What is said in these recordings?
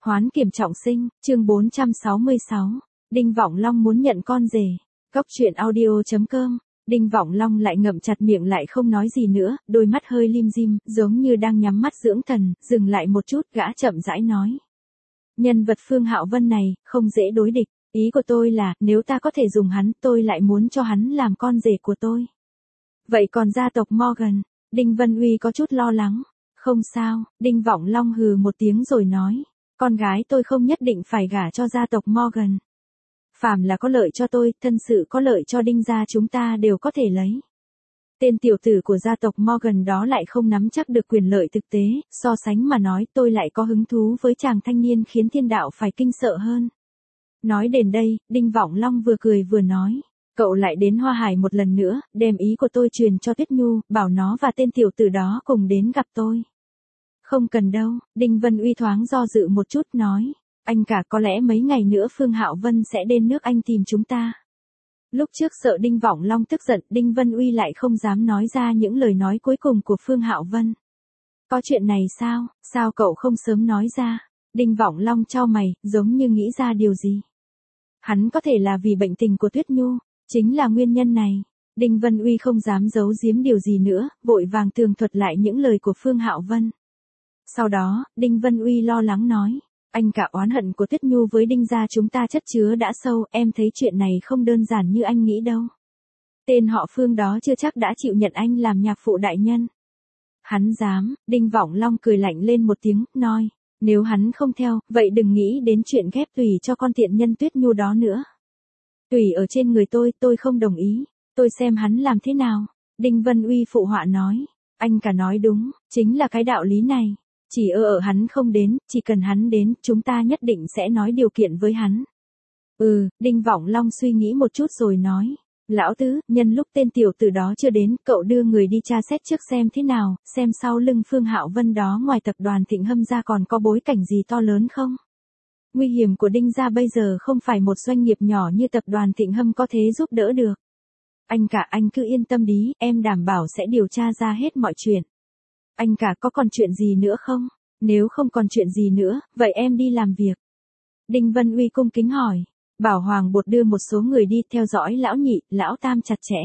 Hoán kiểm trọng sinh, chương 466. Đinh Vọng Long muốn nhận con rể. Cốc truyện audio.com. Đinh Vọng Long lại ngậm chặt miệng lại không nói gì nữa, đôi mắt hơi lim dim, giống như đang nhắm mắt dưỡng thần, dừng lại một chút, gã chậm rãi nói. Nhân vật Phương Hạo Vân này, không dễ đối địch, ý của tôi là, nếu ta có thể dùng hắn, tôi lại muốn cho hắn làm con rể của tôi. Vậy còn gia tộc Morgan? Đinh Vân Uy có chút lo lắng. Không sao, Đinh Vọng Long hừ một tiếng rồi nói. Con gái tôi không nhất định phải gả cho gia tộc Morgan. Phàm là có lợi cho tôi, thân sự có lợi cho Đinh gia chúng ta đều có thể lấy. Tên tiểu tử của gia tộc Morgan đó lại không nắm chắc được quyền lợi thực tế, so sánh mà nói tôi lại có hứng thú với chàng thanh niên khiến thiên đạo phải kinh sợ hơn. Nói đến đây, Đinh Vọng Long vừa cười vừa nói. Cậu lại đến Hoa Hải một lần nữa, đem ý của tôi truyền cho Tuyết Nhu, bảo nó và tên tiểu tử đó cùng đến gặp tôi. Không cần đâu, Đinh Vân Uy thoáng do dự một chút nói. Anh cả có lẽ mấy ngày nữa Phương Hạo Vân sẽ đến nước Anh tìm chúng ta. Lúc trước sợ Đinh Vọng Long tức giận, Đinh Vân Uy lại không dám nói ra những lời nói cuối cùng của Phương Hạo Vân. Có chuyện này sao, sao cậu không sớm nói ra? Đinh Vọng Long chau mày, giống như nghĩ ra điều gì. Hắn có thể là vì bệnh tình của Tuyết Nhu, chính là nguyên nhân này. Đinh Vân Uy không dám giấu giếm điều gì nữa, vội vàng tường thuật lại những lời của Phương Hạo Vân. Sau đó, Đinh Vân Uy lo lắng nói, anh cả oán hận của Tuyết Nhu với Đinh gia chúng ta chất chứa đã sâu, em thấy chuyện này không đơn giản như anh nghĩ đâu. Tên họ Phương đó chưa chắc đã chịu nhận anh làm nhạc phụ đại nhân. Hắn dám, Đinh Vọng Long cười lạnh lên một tiếng, nói, nếu hắn không theo, vậy đừng nghĩ đến chuyện ghép tùy cho con tiện nhân Tuyết Nhu đó nữa. Tùy ở trên người tôi không đồng ý, tôi xem hắn làm thế nào. Đinh Vân Uy phụ họa nói, anh cả nói đúng, chính là cái đạo lý này. Chỉ ở hắn không đến, chỉ cần hắn đến, chúng ta nhất định sẽ nói điều kiện với hắn. Đinh Vọng Long suy nghĩ một chút rồi nói. Lão tứ, nhân lúc tên tiểu tử đó chưa đến, cậu đưa người đi tra xét trước xem thế nào, xem sau lưng Phương Hạo Vân đó ngoài tập đoàn Thịnh Hâm ra còn có bối cảnh gì to lớn không? Nguy hiểm của Đinh gia bây giờ không phải một doanh nghiệp nhỏ như tập đoàn Thịnh Hâm có thể giúp đỡ được. Anh cả anh cứ yên tâm đi, em đảm bảo sẽ điều tra ra hết mọi chuyện. Anh cả có còn chuyện gì nữa không? Nếu không còn chuyện gì nữa, vậy em đi làm việc. Đinh Vân Uy cung kính hỏi. Bảo Hoàng Bột đưa một số người đi theo dõi lão nhị, lão tam chặt chẽ.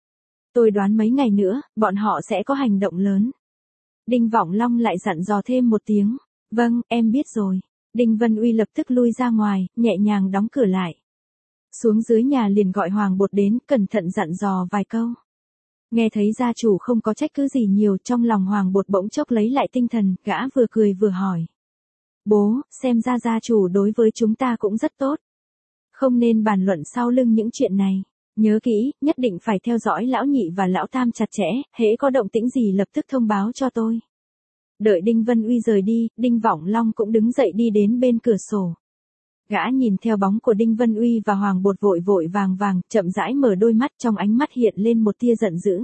Tôi đoán mấy ngày nữa, bọn họ sẽ có hành động lớn. Đinh Vọng Long lại dặn dò thêm một tiếng. Vâng, em biết rồi. Đinh Vân Uy lập tức lui ra ngoài, nhẹ nhàng đóng cửa lại. Xuống dưới nhà liền gọi Hoàng Bột đến, cẩn thận dặn dò vài câu. Nghe thấy gia chủ không có trách cứ gì nhiều, trong lòng Hoàng Bột bỗng chốc lấy lại tinh thần, gã vừa cười vừa hỏi. Bố, xem ra gia chủ đối với chúng ta cũng rất tốt. Không nên bàn luận sau lưng những chuyện này. Nhớ kỹ, nhất định phải theo dõi lão nhị và lão tam chặt chẽ, hễ có động tĩnh gì lập tức thông báo cho tôi. Đợi Đinh Vân Uy rời đi, Đinh Vọng Long cũng đứng dậy đi đến bên cửa sổ. Gã nhìn theo bóng của Đinh Vân Uy và Hoàng Bột vội vội vàng, chậm rãi mở đôi mắt, trong ánh mắt hiện lên một tia giận dữ.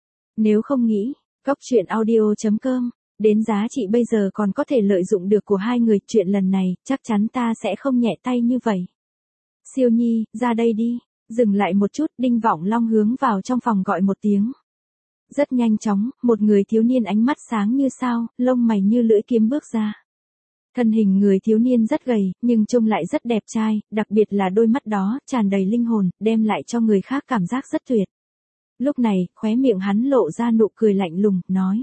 Nếu không nghĩ, Cốc truyện audio.com, đến giá trị bây giờ còn có thể lợi dụng được của hai người, chuyện lần này, chắc chắn ta sẽ không nhẹ tay như vậy. Siêu Nhi, ra đây đi. Dừng lại một chút, Đinh Vọng Long hướng vào trong phòng gọi một tiếng. Rất nhanh chóng, một người thiếu niên ánh mắt sáng như sao, lông mày như lưỡi kiếm bước ra. Thân hình người thiếu niên rất gầy, nhưng trông lại rất đẹp trai, đặc biệt là đôi mắt đó, tràn đầy linh hồn, đem lại cho người khác cảm giác rất tuyệt. Lúc này, khóe miệng hắn lộ ra nụ cười lạnh lùng, nói.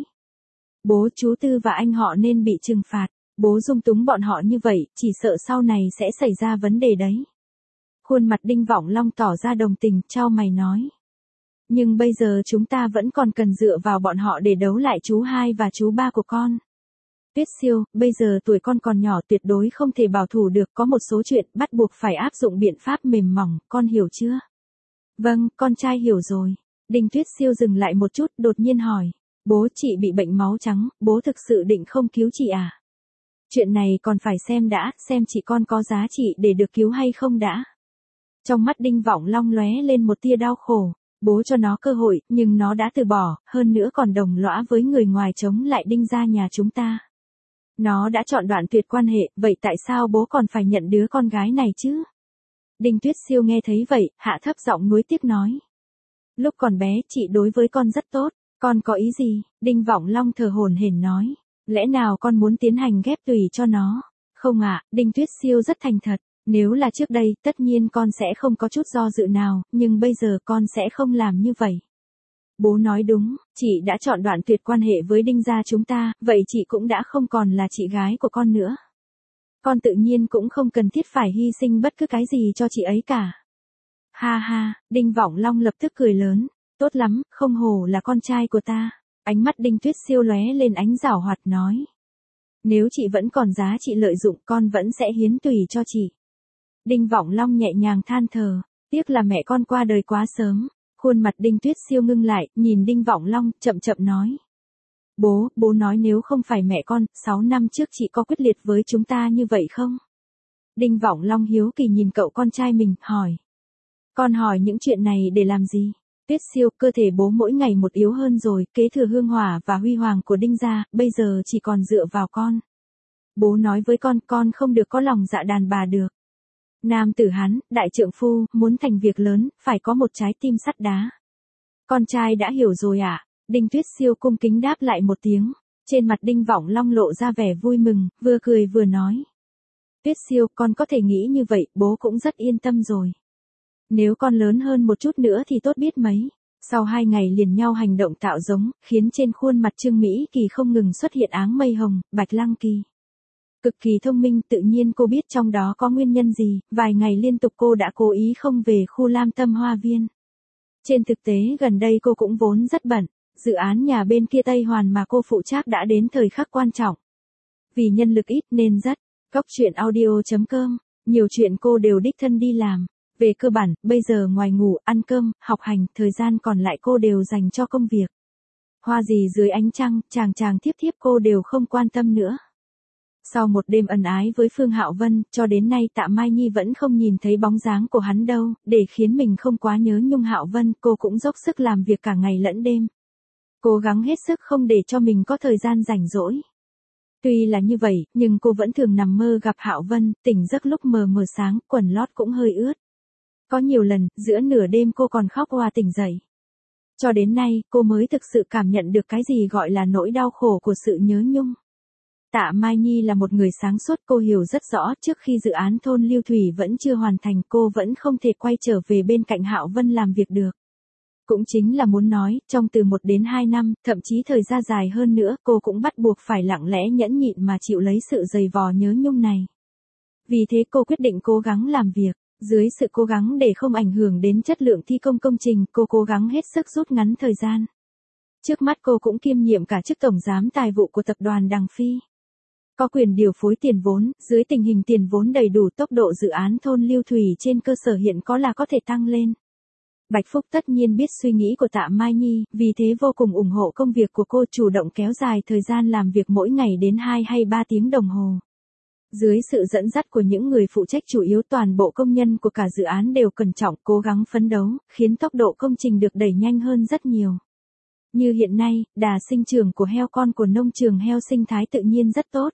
Bố, chú Tư và anh họ nên bị trừng phạt, bố dung túng bọn họ như vậy, chỉ sợ sau này sẽ xảy ra vấn đề đấy. Khuôn mặt Đinh Vọng Long tỏ ra đồng tình, chau mày nói. Nhưng bây giờ chúng ta vẫn còn cần dựa vào bọn họ để đấu lại chú hai và chú ba của con. Tuyết Siêu, bây giờ tuổi con còn nhỏ, tuyệt đối không thể bảo thủ được, có một số chuyện bắt buộc phải áp dụng biện pháp mềm mỏng, con hiểu chưa? Vâng, con trai hiểu rồi. Đinh Tuyết Siêu dừng lại một chút, đột nhiên hỏi. Bố, chị bị bệnh máu trắng, bố thực sự định không cứu chị à? Chuyện này còn phải xem đã, xem chị con có giá trị để được cứu hay không đã. Trong mắt Đinh Vọng Long lóe lên một tia đau khổ. Bố cho nó cơ hội, nhưng nó đã từ bỏ, hơn nữa còn đồng lõa với người ngoài chống lại Đinh gia nhà chúng ta. Nó đã chọn đoạn tuyệt quan hệ, vậy tại sao bố còn phải nhận đứa con gái này chứ? Đinh Tuyết Siêu nghe thấy vậy, hạ thấp giọng nuối tiếc nói. Lúc còn bé, chị đối với con rất tốt, con có ý gì? Đinh Vọng Long thở hổn hển nói. Lẽ nào con muốn tiến hành ghép tùy cho nó? Không ạ, Đinh Tuyết Siêu rất thành thật. Nếu là trước đây, tất nhiên con sẽ không có chút do dự nào, nhưng bây giờ con sẽ không làm như vậy. Bố nói đúng, chị đã chọn đoạn tuyệt quan hệ với Đinh gia chúng ta, vậy chị cũng đã không còn là chị gái của con nữa. Con tự nhiên cũng không cần thiết phải hy sinh bất cứ cái gì cho chị ấy cả. Ha ha, Đinh Vọng Long lập tức cười lớn. Tốt lắm, không hổ là con trai của ta. Ánh mắt Đinh Tuyết Siêu lóe lên ánh giảo hoạt nói. Nếu chị vẫn còn giá trị lợi dụng, con vẫn sẽ hiến tùy cho chị. Đinh Vọng Long nhẹ nhàng than thở. Tiếc là mẹ con qua đời quá sớm. Khuôn mặt Đinh Tuyết Siêu ngưng lại, nhìn Đinh Vọng Long, chậm chậm nói. Bố nói nếu không phải mẹ con, 6 năm trước chị có quyết liệt với chúng ta như vậy không? Đinh Vọng Long hiếu kỳ nhìn cậu con trai mình, hỏi. Con hỏi những chuyện này để làm gì? Tuyết Siêu, cơ thể bố mỗi ngày một yếu hơn rồi, kế thừa hương hỏa và huy hoàng của Đinh gia, bây giờ chỉ còn dựa vào con. Bố nói với con không được có lòng dạ đàn bà được. Nam tử Hán, đại trượng phu, muốn thành việc lớn, phải có một trái tim sắt đá. Con trai đã hiểu rồi ạ. Đinh Tuyết Siêu cung kính đáp lại một tiếng. Trên mặt Đinh Vọng Long lộ ra vẻ vui mừng, vừa cười vừa nói. Tuyết Siêu, con có thể nghĩ như vậy, bố cũng rất yên tâm rồi. Nếu con lớn hơn một chút nữa thì tốt biết mấy. Sau 2 ngày liền nhau hành động tạo giống, khiến trên khuôn mặt Trương Mỹ Kỳ không ngừng xuất hiện áng mây hồng, bạch lăng kỳ. Cực kỳ thông minh, tự nhiên cô biết trong đó có nguyên nhân gì, vài ngày liên tục cô đã cố ý không về khu Lam Tâm Hoa Viên. Trên thực tế gần đây cô cũng vốn rất bận, dự án nhà bên kia Tây Hoàn mà cô phụ trách đã đến thời khắc quan trọng. Vì nhân lực ít nên rất, Góc Chuyện Audio.com, nhiều chuyện cô đều đích thân đi làm. Về cơ bản, bây giờ ngoài ngủ, ăn cơm, học hành, thời gian còn lại cô đều dành cho công việc. Hoa gì dưới ánh trăng, chàng thiếp thiếp cô đều không quan tâm nữa. Sau một đêm ân ái với Phương Hạo Vân, cho đến nay Tạ Mai Nhi vẫn không nhìn thấy bóng dáng của hắn đâu, để khiến mình không quá nhớ nhung Hạo Vân, cô cũng dốc sức làm việc cả ngày lẫn đêm. Cố gắng hết sức không để cho mình có thời gian rảnh rỗi. Tuy là như vậy, nhưng cô vẫn thường nằm mơ gặp Hạo Vân, tỉnh giấc lúc mờ mờ sáng, quần lót cũng hơi ướt. Có nhiều lần, giữa nửa đêm cô còn khóc òa tỉnh dậy. Cho đến nay, cô mới thực sự cảm nhận được cái gì gọi là nỗi đau khổ của sự nhớ nhung. Tạ Mai Nhi là một người sáng suốt, cô hiểu rất rõ trước khi dự án thôn Lưu Thủy vẫn chưa hoàn thành cô vẫn không thể quay trở về bên cạnh Hạo Vân làm việc được. Cũng chính là muốn nói, trong từ 1 đến 2 năm, thậm chí thời gian dài hơn nữa, cô cũng bắt buộc phải lặng lẽ nhẫn nhịn mà chịu lấy sự dày vò nhớ nhung này. Vì thế cô quyết định cố gắng làm việc. Dưới sự cố gắng để không ảnh hưởng đến chất lượng thi công công trình, cô cố gắng hết sức rút ngắn thời gian. Trước mắt cô cũng kiêm nhiệm cả chức tổng giám tài vụ của tập đoàn Đằng Phi. Có quyền điều phối tiền vốn, dưới tình hình tiền vốn đầy đủ, tốc độ dự án thôn Lưu Thủy trên cơ sở hiện có là có thể tăng lên. Bạch Phúc tất nhiên biết suy nghĩ của Tạ Mai Nhi, vì thế vô cùng ủng hộ công việc của cô, chủ động kéo dài thời gian làm việc mỗi ngày đến 2 hay 3 tiếng đồng hồ. Dưới sự dẫn dắt của những người phụ trách chủ yếu, toàn bộ công nhân của cả dự án đều cẩn trọng cố gắng phấn đấu, khiến tốc độ công trình được đẩy nhanh hơn rất nhiều. Như hiện nay, đà sinh trưởng của heo con của nông trường heo sinh thái tự nhiên rất tốt.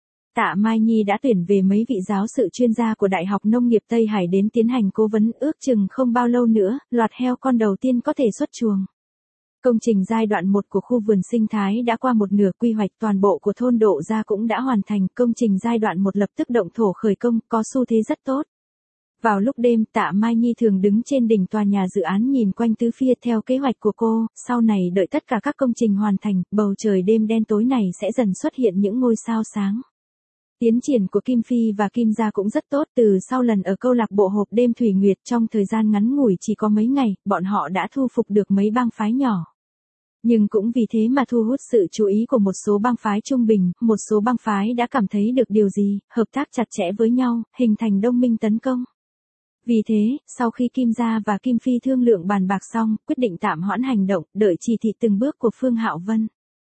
Tạ Mai Nhi đã tuyển về mấy vị giáo sự chuyên gia của Đại học Nông nghiệp Tây Hải đến tiến hành cố vấn, ước chừng không bao lâu nữa, loạt heo con đầu tiên có thể xuất chuồng. Công trình giai đoạn 1 của khu vườn sinh thái đã qua một nửa, quy hoạch toàn bộ của thôn Độ Gia cũng đã hoàn thành, công trình giai đoạn 1 lập tức động thổ khởi công, có xu thế rất tốt. Vào lúc đêm, Tạ Mai Nhi thường đứng trên đỉnh tòa nhà dự án nhìn quanh tứ phía theo kế hoạch của cô, sau này đợi tất cả các công trình hoàn thành, bầu trời đêm đen tối này sẽ dần xuất hiện những ngôi sao sáng. Tiến triển của Kim Phi và Kim Gia cũng rất tốt, từ sau lần ở câu lạc bộ hộp đêm Thủy Nguyệt trong thời gian ngắn ngủi chỉ có mấy ngày, bọn họ đã thu phục được mấy bang phái nhỏ. Nhưng cũng vì thế mà thu hút sự chú ý của một số bang phái trung bình, một số bang phái đã cảm thấy được điều gì, hợp tác chặt chẽ với nhau, hình thành đồng minh tấn công. Vì thế, sau khi Kim Gia và Kim Phi thương lượng bàn bạc xong, quyết định tạm hoãn hành động, đợi chỉ thị từng bước của Phương Hạo Vân.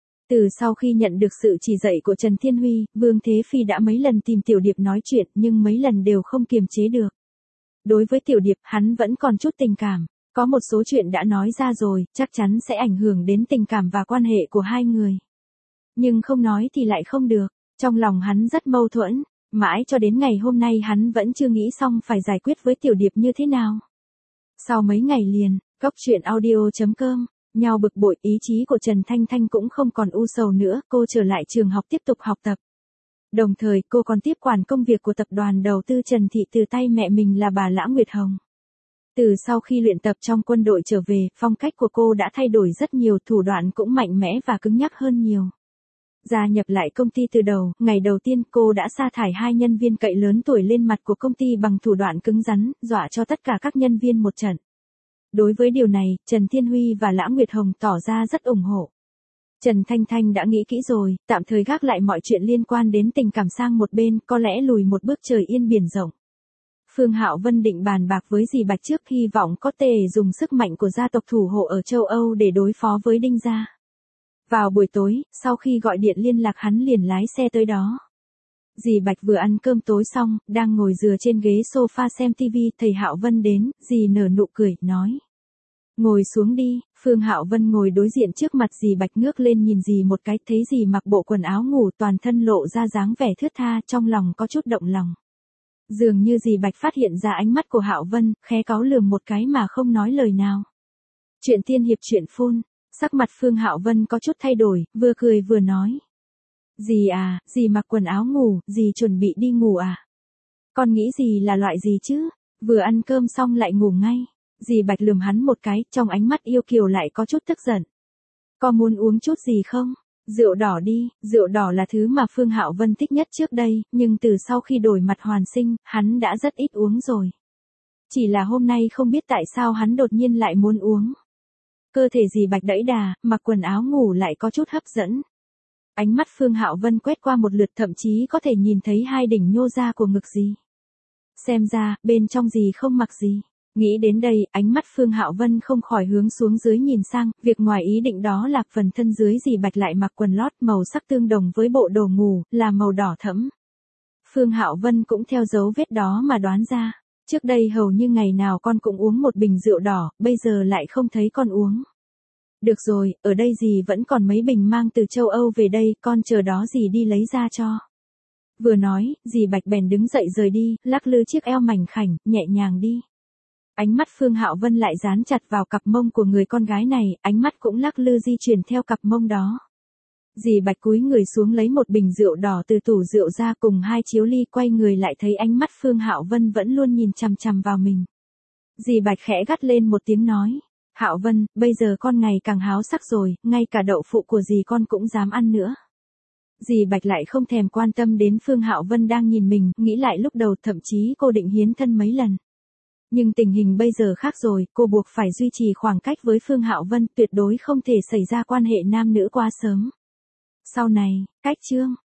Từ sau khi nhận được sự chỉ dạy của Trần Thiên Huy, Vương Thế Phi đã mấy lần tìm Tiểu Điệp nói chuyện nhưng mấy lần đều không kiềm chế được. Đối với Tiểu Điệp, hắn vẫn còn chút tình cảm. Có một số chuyện đã nói ra rồi, chắc chắn sẽ ảnh hưởng đến tình cảm và quan hệ của hai người. Nhưng không nói thì lại không được. Trong lòng hắn rất mâu thuẫn. Mãi cho đến ngày hôm nay hắn vẫn chưa nghĩ xong phải giải quyết với Tiểu Điệp như thế nào. Sau mấy ngày liền, Góc Chuyện Audio.com, nhau bực bội, ý chí của Trần Thanh Thanh cũng không còn u sầu nữa, cô trở lại trường học tiếp tục học tập. Đồng thời cô còn tiếp quản công việc của tập đoàn đầu tư Trần Thị từ tay mẹ mình là bà Lã Nguyệt Hồng. Từ sau khi luyện tập trong quân đội trở về, phong cách của cô đã thay đổi rất nhiều, thủ đoạn cũng mạnh mẽ và cứng nhắc hơn nhiều. Gia nhập lại công ty từ đầu, ngày đầu tiên cô đã sa thải 2 nhân viên cậy lớn tuổi lên mặt của công ty bằng thủ đoạn cứng rắn, dọa cho tất cả các nhân viên một trận. Đối với điều này, Trần Thiên Huy và Lã Nguyệt Hồng tỏ ra rất ủng hộ. Trần Thanh Thanh đã nghĩ kỹ rồi, tạm thời gác lại mọi chuyện liên quan đến tình cảm sang một bên, có lẽ lùi một bước trời yên biển rộng. Phương Hạo Vân định bàn bạc với dì Bạch trước, hy vọng có thể dùng sức mạnh của gia tộc thủ hộ ở châu Âu để đối phó với Đinh gia. Vào buổi tối, sau khi gọi điện liên lạc hắn liền lái xe tới đó. Dì Bạch vừa ăn cơm tối xong, đang ngồi dựa trên ghế sofa xem TV, thầy Hạo Vân đến, dì nở nụ cười, nói. Ngồi xuống đi. Phương Hạo Vân ngồi đối diện trước mặt dì Bạch, ngước lên nhìn dì một cái, thấy dì mặc bộ quần áo ngủ, toàn thân lộ ra dáng vẻ thướt tha, trong lòng có chút động lòng. Dường như dì Bạch phát hiện ra ánh mắt của Hạo Vân, khẽ cáu lườm một cái mà không nói lời nào. Chuyện tiên hiệp chuyện phun. Sắc mặt Phương Hạo Vân có chút thay đổi, vừa cười vừa nói. Dì à, dì mặc quần áo ngủ, dì chuẩn bị đi ngủ à? Con nghĩ dì là loại gì chứ? Vừa ăn cơm xong lại ngủ ngay. Dì Bạch lườm hắn một cái, trong ánh mắt yêu kiều lại có chút tức giận. Có muốn uống chút gì không? Rượu đỏ đi. Rượu đỏ là thứ mà Phương Hạo Vân thích nhất trước đây, nhưng từ sau khi đổi mặt hoàn sinh, hắn đã rất ít uống rồi. Chỉ là hôm nay không biết tại sao hắn đột nhiên lại muốn uống. Cơ thể dì Bạch đẫy đà, mặc quần áo ngủ lại có chút hấp dẫn. Ánh mắt Phương Hạo Vân quét qua một lượt, thậm chí có thể nhìn thấy 2 đỉnh nhô ra của ngực dì. Xem ra, bên trong dì không mặc gì. Nghĩ đến đây, ánh mắt Phương Hạo Vân không khỏi hướng xuống dưới nhìn sang, việc ngoài ý định đó là phần thân dưới dì Bạch lại mặc quần lót màu sắc tương đồng với bộ đồ ngủ, là màu đỏ thẫm. Phương Hạo Vân cũng theo dấu vết đó mà đoán ra. Trước đây hầu như ngày nào con cũng uống một bình rượu đỏ, bây giờ lại không thấy con uống. Được rồi, ở đây dì vẫn còn mấy bình mang từ châu Âu về đây, con chờ đó dì đi lấy ra cho. Vừa nói, dì Bạch bèn đứng dậy rời đi, lắc lư chiếc eo mảnh khảnh, nhẹ nhàng đi. Ánh mắt Phương Hạo Vân lại dán chặt vào cặp mông của người con gái này, ánh mắt cũng lắc lư di chuyển theo cặp mông đó. Dì Bạch cúi người xuống lấy một bình rượu đỏ từ tủ rượu ra cùng 2 chiếu ly, quay người lại thấy ánh mắt Phương Hạo Vân vẫn luôn nhìn chằm chằm vào mình. Dì Bạch khẽ gắt lên một tiếng nói. Hạo Vân, bây giờ con ngày càng háo sắc rồi, ngay cả đậu phụ của dì con cũng dám ăn nữa. Dì Bạch lại không thèm quan tâm đến Phương Hạo Vân đang nhìn mình, nghĩ lại lúc đầu thậm chí cô định hiến thân mấy lần. Nhưng tình hình bây giờ khác rồi, cô buộc phải duy trì khoảng cách với Phương Hạo Vân, tuyệt đối không thể xảy ra quan hệ nam nữ quá sớm. Sau này, cách chương.